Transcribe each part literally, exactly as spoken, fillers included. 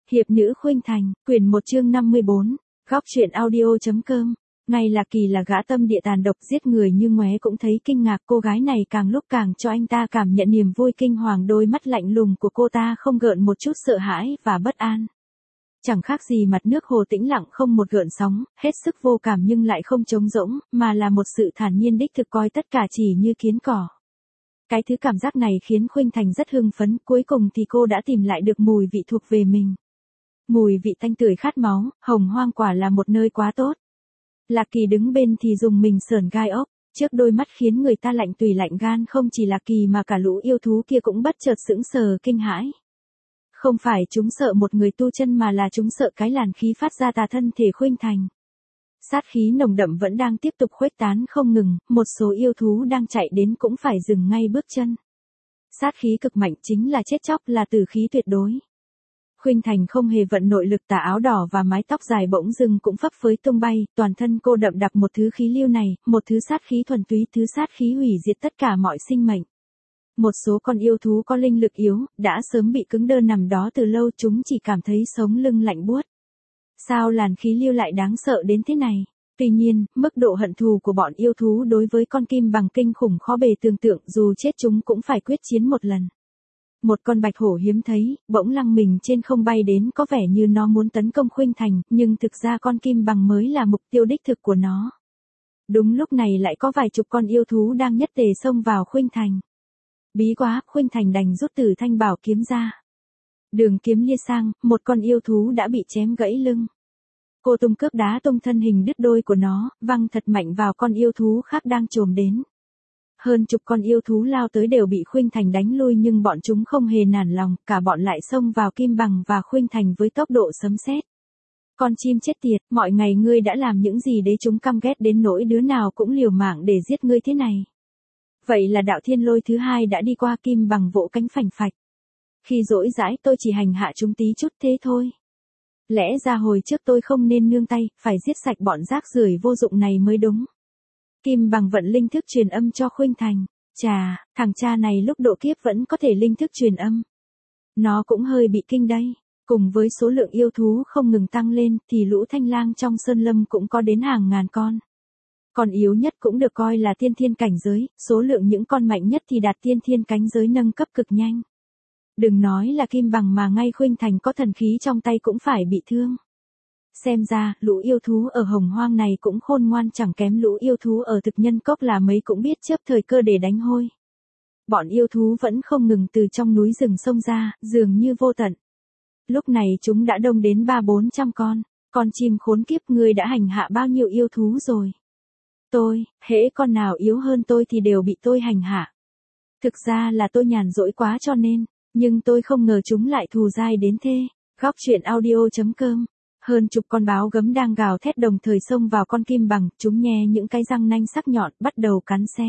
Hiệp nữ Khuynh Thành, quyển một chương năm mươi bốn, góc truyện audio.com. Ngay là Kỳ là gã tâm địa tàn độc giết người như ngoé cũng thấy kinh ngạc, cô gái này càng lúc càng cho anh ta cảm nhận niềm vui kinh hoàng, đôi mắt lạnh lùng của cô ta không gợn một chút sợ hãi và bất an. Chẳng khác gì mặt nước hồ tĩnh lặng không một gợn sóng, hết sức vô cảm nhưng lại không trống rỗng, mà là một sự thản nhiên đích thực coi tất cả chỉ như kiến cỏ. Cái thứ cảm giác này khiến Khuynh Thành rất hưng phấn, cuối cùng thì cô đã tìm lại được mùi vị thuộc về mình. Mùi vị tanh tưởi khát máu, Hồng Hoang quả là một nơi quá tốt. Lạc Kỳ đứng bên thì dùng mình sởn gai ốc, trước đôi mắt khiến người ta lạnh tùy lạnh gan, không chỉ Lạc Kỳ mà cả lũ yêu thú kia cũng bất chợt sững sờ kinh hãi. Không phải chúng sợ một người tu chân mà là chúng sợ cái làn khí phát ra tà thân thể Khuynh Thành. Sát khí nồng đậm vẫn đang tiếp tục khuếch tán không ngừng, một số yêu thú đang chạy đến cũng phải dừng ngay bước chân. Sát khí cực mạnh chính là chết chóc, là tử khí tuyệt đối. Khuynh Thành không hề vận nội lực, tà áo đỏ và mái tóc dài bỗng dưng cũng phấp phới tung bay, toàn thân cô đậm đặc một thứ khí lưu này, một thứ sát khí thuần túy, thứ sát khí hủy diệt tất cả mọi sinh mệnh. Một số con yêu thú có linh lực yếu, đã sớm bị cứng đơ nằm đó từ lâu, chúng chỉ cảm thấy sống lưng lạnh buốt. Sao làn khí lưu lại đáng sợ đến thế này? Tuy nhiên, mức độ hận thù của bọn yêu thú đối với con kim bằng kinh khủng khó bề tưởng tượng, dù chết chúng cũng phải quyết chiến một lần. Một con bạch hổ hiếm thấy, bỗng lăng mình trên không bay đến, có vẻ như nó muốn tấn công Khuynh Thành, nhưng thực ra con kim bằng mới là mục tiêu đích thực của nó. Đúng lúc này lại có vài chục con yêu thú đang nhất tề xông vào Khuynh Thành. Bí quá, Khuynh Thành đành rút từ thanh bảo kiếm ra. Đường kiếm lia sang, một con yêu thú đã bị chém gãy lưng. Cô tung cước đá tung thân hình đứt đôi của nó, văng thật mạnh vào con yêu thú khác đang chồm đến. Hơn chục con yêu thú lao tới đều bị Khuynh Thành đánh lui, nhưng bọn chúng không hề nản lòng, cả bọn lại xông vào kim bằng và Khuynh Thành với tốc độ sấm sét. Con chim chết tiệt, mọi ngày ngươi đã làm những gì để chúng căm ghét đến nỗi đứa nào cũng liều mạng để giết ngươi thế này? Vậy là đạo thiên lôi thứ hai đã đi qua, kim bằng vỗ cánh phành phạch. Khi dỗi dãi tôi chỉ hành hạ chúng tí chút thế thôi. Lẽ ra hồi trước tôi không nên nương tay, phải giết sạch bọn rác rưởi vô dụng này mới đúng. Kim bằng vận linh thức truyền âm cho Khuynh Thành. Chà, thằng cha này lúc độ kiếp vẫn có thể linh thức truyền âm. Nó cũng hơi bị kinh đây. Cùng với số lượng yêu thú không ngừng tăng lên thì lũ thanh lang trong sơn lâm cũng có đến hàng ngàn con. Con yếu nhất cũng được coi là tiên thiên cảnh giới, số lượng những con mạnh nhất thì đạt tiên thiên cánh giới nâng cấp cực nhanh. Đừng nói là kim bằng mà ngay Khuynh Thành có thần khí trong tay cũng phải bị thương. Xem ra, lũ yêu thú ở Hồng Hoang này cũng khôn ngoan, chẳng kém lũ yêu thú ở Thực Nhân Cốc là mấy, cũng biết chớp thời cơ để đánh hôi. Bọn yêu thú vẫn không ngừng từ trong núi rừng xông ra, dường như vô tận. Lúc này chúng đã đông đến ba bốn trăm con. Con chim khốn kiếp, ngươi đã hành hạ bao nhiêu yêu thú rồi? Tôi, hễ con nào yếu hơn tôi thì đều bị tôi hành hạ. Thực ra là tôi nhàn rỗi quá cho nên, nhưng tôi không ngờ chúng lại thù dai đến thế. Góc truyện audio.com. Hơn chục con báo gấm đang gào thét đồng thời xông vào con kim bằng, chúng nhe những cái răng nanh sắc nhọn, bắt đầu cắn xé.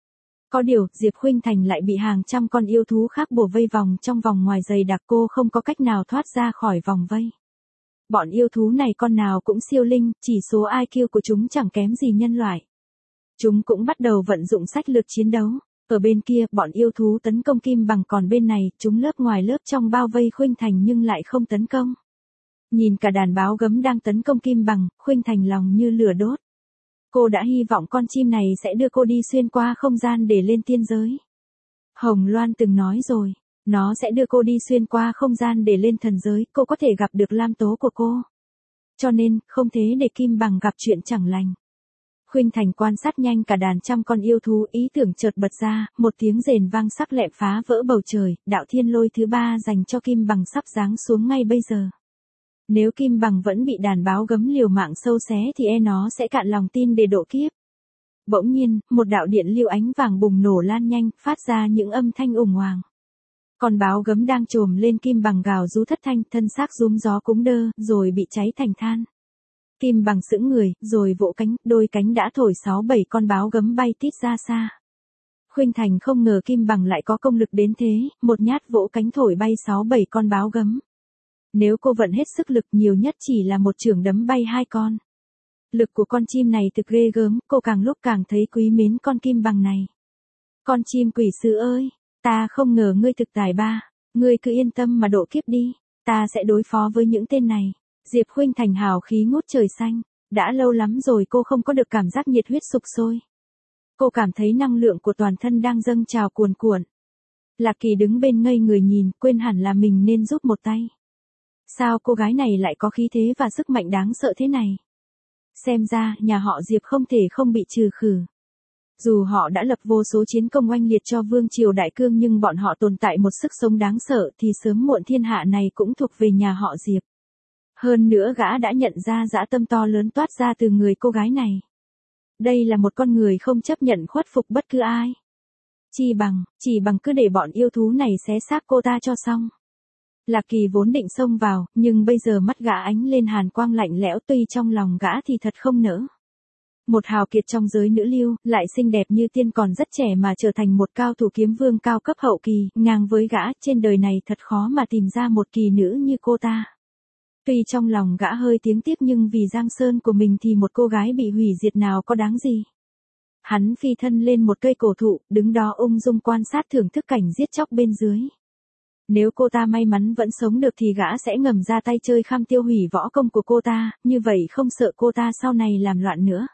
Có điều, Diệp Khuynh Thành lại bị hàng trăm con yêu thú khác bủa vây vòng trong vòng ngoài dày đặc, cô không có cách nào thoát ra khỏi vòng vây. Bọn yêu thú này con nào cũng siêu linh, chỉ số i kiu của chúng chẳng kém gì nhân loại. Chúng cũng bắt đầu vận dụng sách lược chiến đấu. Ở bên kia, bọn yêu thú tấn công kim bằng, còn bên này, chúng lớp ngoài lớp trong bao vây Khuynh Thành nhưng lại không tấn công. Nhìn cả đàn báo gấm đang tấn công kim bằng, Khuynh Thành lòng như lửa đốt. Cô đã hy vọng con chim này sẽ đưa cô đi xuyên qua không gian để lên tiên giới. Hồng Loan từng nói rồi, nó sẽ đưa cô đi xuyên qua không gian để lên thần giới, cô có thể gặp được lam tố của cô. Cho nên, không thế để kim bằng gặp chuyện chẳng lành. Khuynh Thành quan sát nhanh cả đàn trăm con yêu thú, ý tưởng chợt bật ra, một tiếng rền vang sắc lẹm phá vỡ bầu trời, đạo thiên lôi thứ ba dành cho kim bằng sắp giáng xuống ngay bây giờ. Nếu kim bằng vẫn bị đàn báo gấm liều mạng sâu xé thì e nó sẽ cạn lòng tin để độ kiếp. Bỗng nhiên, một đạo điện lưu ánh vàng bùng nổ lan nhanh, phát ra những âm thanh ùng oàng. Con báo gấm đang chồm lên kim bằng gào rú thất thanh, thân xác rúm gió cúng đơ, rồi bị cháy thành than. Kim bằng sững người, rồi vỗ cánh, đôi cánh đã thổi sáu bảy con báo gấm bay tít ra xa. Khuynh Thành không ngờ kim bằng lại có công lực đến thế, một nhát vỗ cánh thổi bay sáu bảy con báo gấm. Nếu cô vận hết sức lực, nhiều nhất chỉ là một chưởng đấm bay hai con. Lực của con chim này thực ghê gớm, cô càng lúc càng thấy quý mến con kim bằng này. Con chim quỷ sứ ơi, ta không ngờ ngươi thực tài ba, ngươi cứ yên tâm mà độ kiếp đi. Ta sẽ đối phó với những tên này. Diệp Khuynh Thành hào khí ngút trời xanh. Đã lâu lắm rồi cô không có được cảm giác nhiệt huyết sục sôi. Cô cảm thấy năng lượng của toàn thân đang dâng trào cuồn cuộn. Lạc Kỳ đứng bên ngây người nhìn, quên hẳn là mình nên giúp một tay. Sao cô gái này lại có khí thế và sức mạnh đáng sợ thế này? Xem ra, nhà họ Diệp không thể không bị trừ khử. Dù họ đã lập vô số chiến công oanh liệt cho Vương Triều Đại Cương nhưng bọn họ tồn tại một sức sống đáng sợ thì sớm muộn thiên hạ này cũng thuộc về nhà họ Diệp. Hơn nữa gã đã nhận ra dã tâm to lớn toát ra từ người cô gái này. Đây là một con người không chấp nhận khuất phục bất cứ ai. Chi bằng, chỉ bằng cứ để bọn yêu thú này xé xác cô ta cho xong. Lạc Kỳ vốn định xông vào, nhưng bây giờ mắt gã ánh lên hàn quang lạnh lẽo tuy trong lòng gã thì thật không nỡ. Một hào kiệt trong giới nữ lưu, lại xinh đẹp như tiên còn rất trẻ mà trở thành một cao thủ kiếm vương cao cấp hậu kỳ, ngang với gã trên đời này thật khó mà tìm ra một kỳ nữ như cô ta. Tuy trong lòng gã hơi tiếng tiếc nhưng vì Giang Sơn của mình thì một cô gái bị hủy diệt nào có đáng gì. Hắn phi thân lên một cây cổ thụ, đứng đó ung dung quan sát thưởng thức cảnh giết chóc bên dưới. Nếu cô ta may mắn vẫn sống được thì gã sẽ ngầm ra tay chơi kham tiêu hủy võ công của cô ta, như vậy không sợ cô ta sau này làm loạn nữa.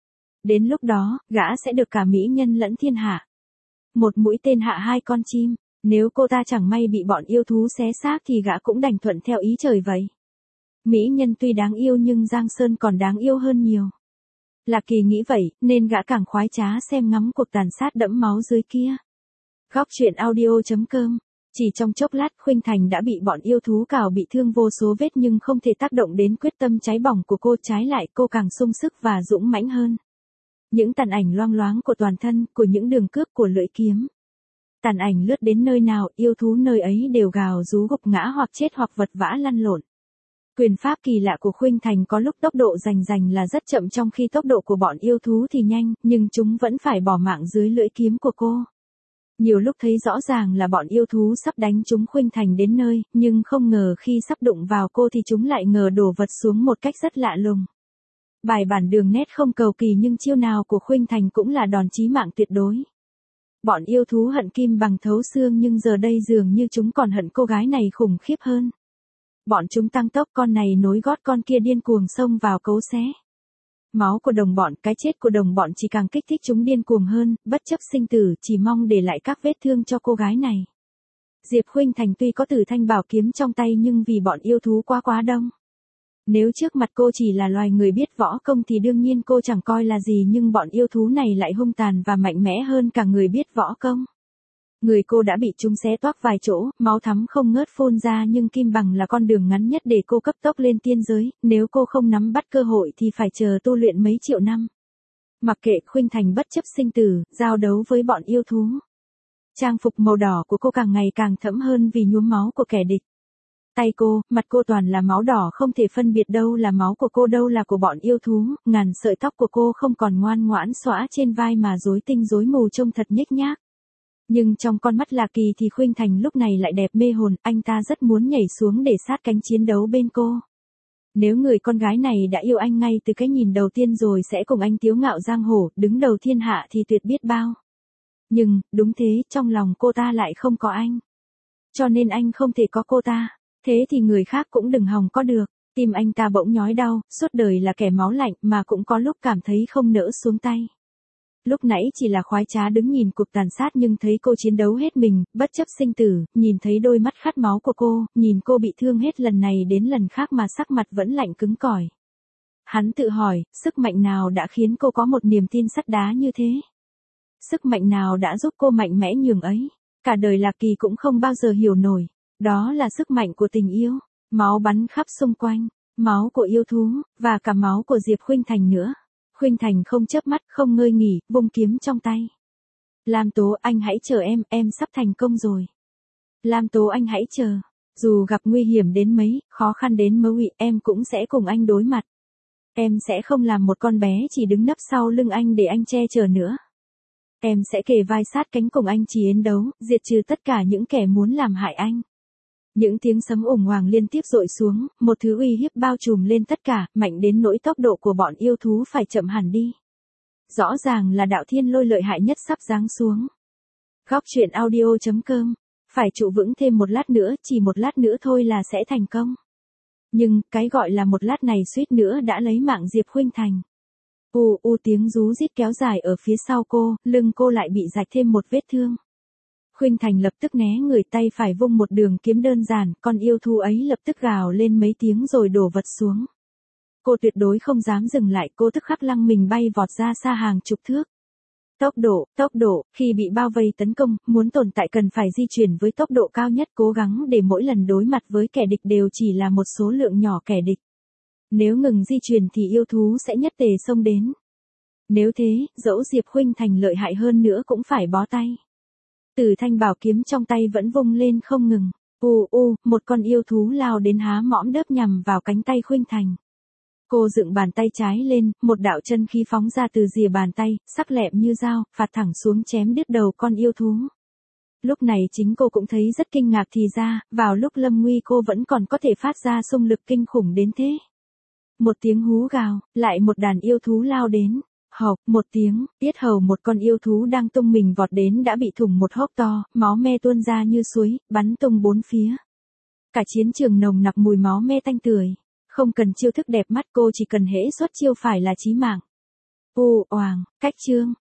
Đến lúc đó, gã sẽ được cả mỹ nhân lẫn thiên hạ. Một mũi tên hạ hai con chim, nếu cô ta chẳng may bị bọn yêu thú xé xác thì gã cũng đành thuận theo ý trời vậy. Mỹ nhân tuy đáng yêu nhưng Giang Sơn còn đáng yêu hơn nhiều. Lạc Kỳ nghĩ vậy, nên gã càng khoái trá xem ngắm cuộc tàn sát đẫm máu dưới kia. Góc truyện audio chấm com. Chỉ trong chốc lát Khuynh Thành đã bị bọn yêu thú cào bị thương vô số vết nhưng không thể tác động đến quyết tâm cháy bỏng của cô, trái lại cô càng sung sức và dũng mãnh hơn. Những tàn ảnh loang loáng của toàn thân, của những đường cướp của lưỡi kiếm. Tàn ảnh lướt đến nơi nào, yêu thú nơi ấy đều gào rú gục ngã hoặc chết hoặc vật vã lăn lộn. Quyền pháp kỳ lạ của Khuynh Thành có lúc tốc độ rành rành là rất chậm trong khi tốc độ của bọn yêu thú thì nhanh, nhưng chúng vẫn phải bỏ mạng dưới lưỡi kiếm của cô. Nhiều lúc thấy rõ ràng là bọn yêu thú sắp đánh chúng Khuynh Thành đến nơi, nhưng không ngờ khi sắp đụng vào cô thì chúng lại ngờ đổ vật xuống một cách rất lạ lùng. Bài bản đường nét không cầu kỳ nhưng chiêu nào của Khuynh Thành cũng là đòn chí mạng tuyệt đối. Bọn yêu thú hận kim bằng thấu xương nhưng giờ đây dường như chúng còn hận cô gái này khủng khiếp hơn. Bọn chúng tăng tốc, con này nối gót con kia điên cuồng xông vào cấu xé. Máu của đồng bọn, cái chết của đồng bọn chỉ càng kích thích chúng điên cuồng hơn, bất chấp sinh tử, chỉ mong để lại các vết thương cho cô gái này. Diệp Khuynh Thành tuy có Tử Thanh bảo kiếm trong tay nhưng vì bọn yêu thú quá quá đông. Nếu trước mặt cô chỉ là loài người biết võ công thì đương nhiên cô chẳng coi là gì, nhưng bọn yêu thú này lại hung tàn và mạnh mẽ hơn cả người biết võ công. Người cô đã bị chúng xé toác vài chỗ, máu thắm không ngớt phun ra nhưng kim bằng là con đường ngắn nhất để cô cấp tốc lên tiên giới, nếu cô không nắm bắt cơ hội thì phải chờ tu luyện mấy triệu năm. Mặc kệ, Khuynh Thành bất chấp sinh tử, giao đấu với bọn yêu thú. Trang phục màu đỏ của cô càng ngày càng thẫm hơn vì nhuốm máu của kẻ địch. Tay cô, mặt cô toàn là máu đỏ, không thể phân biệt đâu là máu của cô đâu là của bọn yêu thú, ngàn sợi tóc của cô không còn ngoan ngoãn xõa trên vai mà rối tinh rối mù trông thật nhếch nhác. Nhưng trong con mắt Lạc Kỳ thì Khuynh Thành lúc này lại đẹp mê hồn, anh ta rất muốn nhảy xuống để sát cánh chiến đấu bên cô. Nếu người con gái này đã yêu anh ngay từ cái nhìn đầu tiên rồi sẽ cùng anh tiếu ngạo giang hồ, đứng đầu thiên hạ thì tuyệt biết bao. Nhưng, đúng thế, trong lòng cô ta lại không có anh. Cho nên anh không thể có cô ta, thế thì người khác cũng đừng hòng có được. Tim anh ta bỗng nhói đau, suốt đời là kẻ máu lạnh mà cũng có lúc cảm thấy không nỡ xuống tay. Lúc nãy chỉ là khoái trá đứng nhìn cuộc tàn sát nhưng thấy cô chiến đấu hết mình, bất chấp sinh tử, nhìn thấy đôi mắt khát máu của cô, nhìn cô bị thương hết lần này đến lần khác mà sắc mặt vẫn lạnh cứng cỏi. Hắn tự hỏi, sức mạnh nào đã khiến cô có một niềm tin sắt đá như thế? Sức mạnh nào đã giúp cô mạnh mẽ nhường ấy? Cả đời Lạc Kỳ cũng không bao giờ hiểu nổi. Đó là sức mạnh của tình yêu, máu bắn khắp xung quanh, máu của yêu thú, và cả máu của Diệp Khuynh Thành nữa. Khuynh Thành không chớp mắt, không ngơi nghỉ, vung kiếm trong tay. Lam Tố, anh hãy chờ em, em sắp thành công rồi. Lam Tố, anh hãy chờ. Dù gặp nguy hiểm đến mấy, khó khăn đến mấy, em cũng sẽ cùng anh đối mặt. Em sẽ không làm một con bé chỉ đứng nấp sau lưng anh để anh che chở nữa. Em sẽ kề vai sát cánh cùng anh chiến đấu, diệt trừ tất cả những kẻ muốn làm hại anh. Những tiếng sấm ủng hoàng liên tiếp dội xuống, một thứ uy hiếp bao trùm lên tất cả, mạnh đến nỗi tốc độ của bọn yêu thú phải chậm hẳn đi. Rõ ràng là đạo thiên lôi lợi hại nhất sắp giáng xuống. Góc truyện audio chấm com Phải trụ vững thêm một lát nữa, chỉ một lát nữa thôi là sẽ thành công. Nhưng, cái gọi là một lát này suýt nữa đã lấy mạng Diệp Khuynh Thành. U u tiếng rú rít kéo dài ở phía sau cô, lưng cô lại bị rạch thêm một vết thương. Khuynh Thành lập tức né người, tay phải vung một đường kiếm đơn giản, con yêu thú ấy lập tức gào lên mấy tiếng rồi đổ vật xuống. Cô tuyệt đối không dám dừng lại, cô tức khắc lăng mình bay vọt ra xa hàng chục thước. Tốc độ, tốc độ, khi bị bao vây tấn công, muốn tồn tại cần phải di chuyển với tốc độ cao nhất, cố gắng để mỗi lần đối mặt với kẻ địch đều chỉ là một số lượng nhỏ kẻ địch. Nếu ngừng di chuyển thì yêu thú sẽ nhất tề xông đến. Nếu thế, dẫu Diệp Khuynh Thành lợi hại hơn nữa cũng phải bó tay. Từ thanh bảo kiếm trong tay vẫn vung lên không ngừng. U u, một con yêu thú lao đến há mõm đớp nhằm vào cánh tay Khuynh Thành. Cô dựng bàn tay trái lên, một đạo chân khí phóng ra từ rìa bàn tay, sắc lẹm như dao, phạt thẳng xuống chém đứt đầu con yêu thú. Lúc này chính cô cũng thấy rất kinh ngạc, thì ra, vào lúc lâm nguy cô vẫn còn có thể phát ra xung lực kinh khủng đến thế. Một tiếng hú gào, lại một đàn yêu thú lao đến. Hộc, một tiếng, yết hầu một con yêu thú đang tung mình vọt đến đã bị thủng một hốc to, máu me tuôn ra như suối, bắn tung bốn phía. Cả chiến trường nồng nặc mùi máu me tanh tưởi. Không cần chiêu thức đẹp mắt, cô chỉ cần hễ xuất chiêu phải là chí mạng. U oàng, cách chương.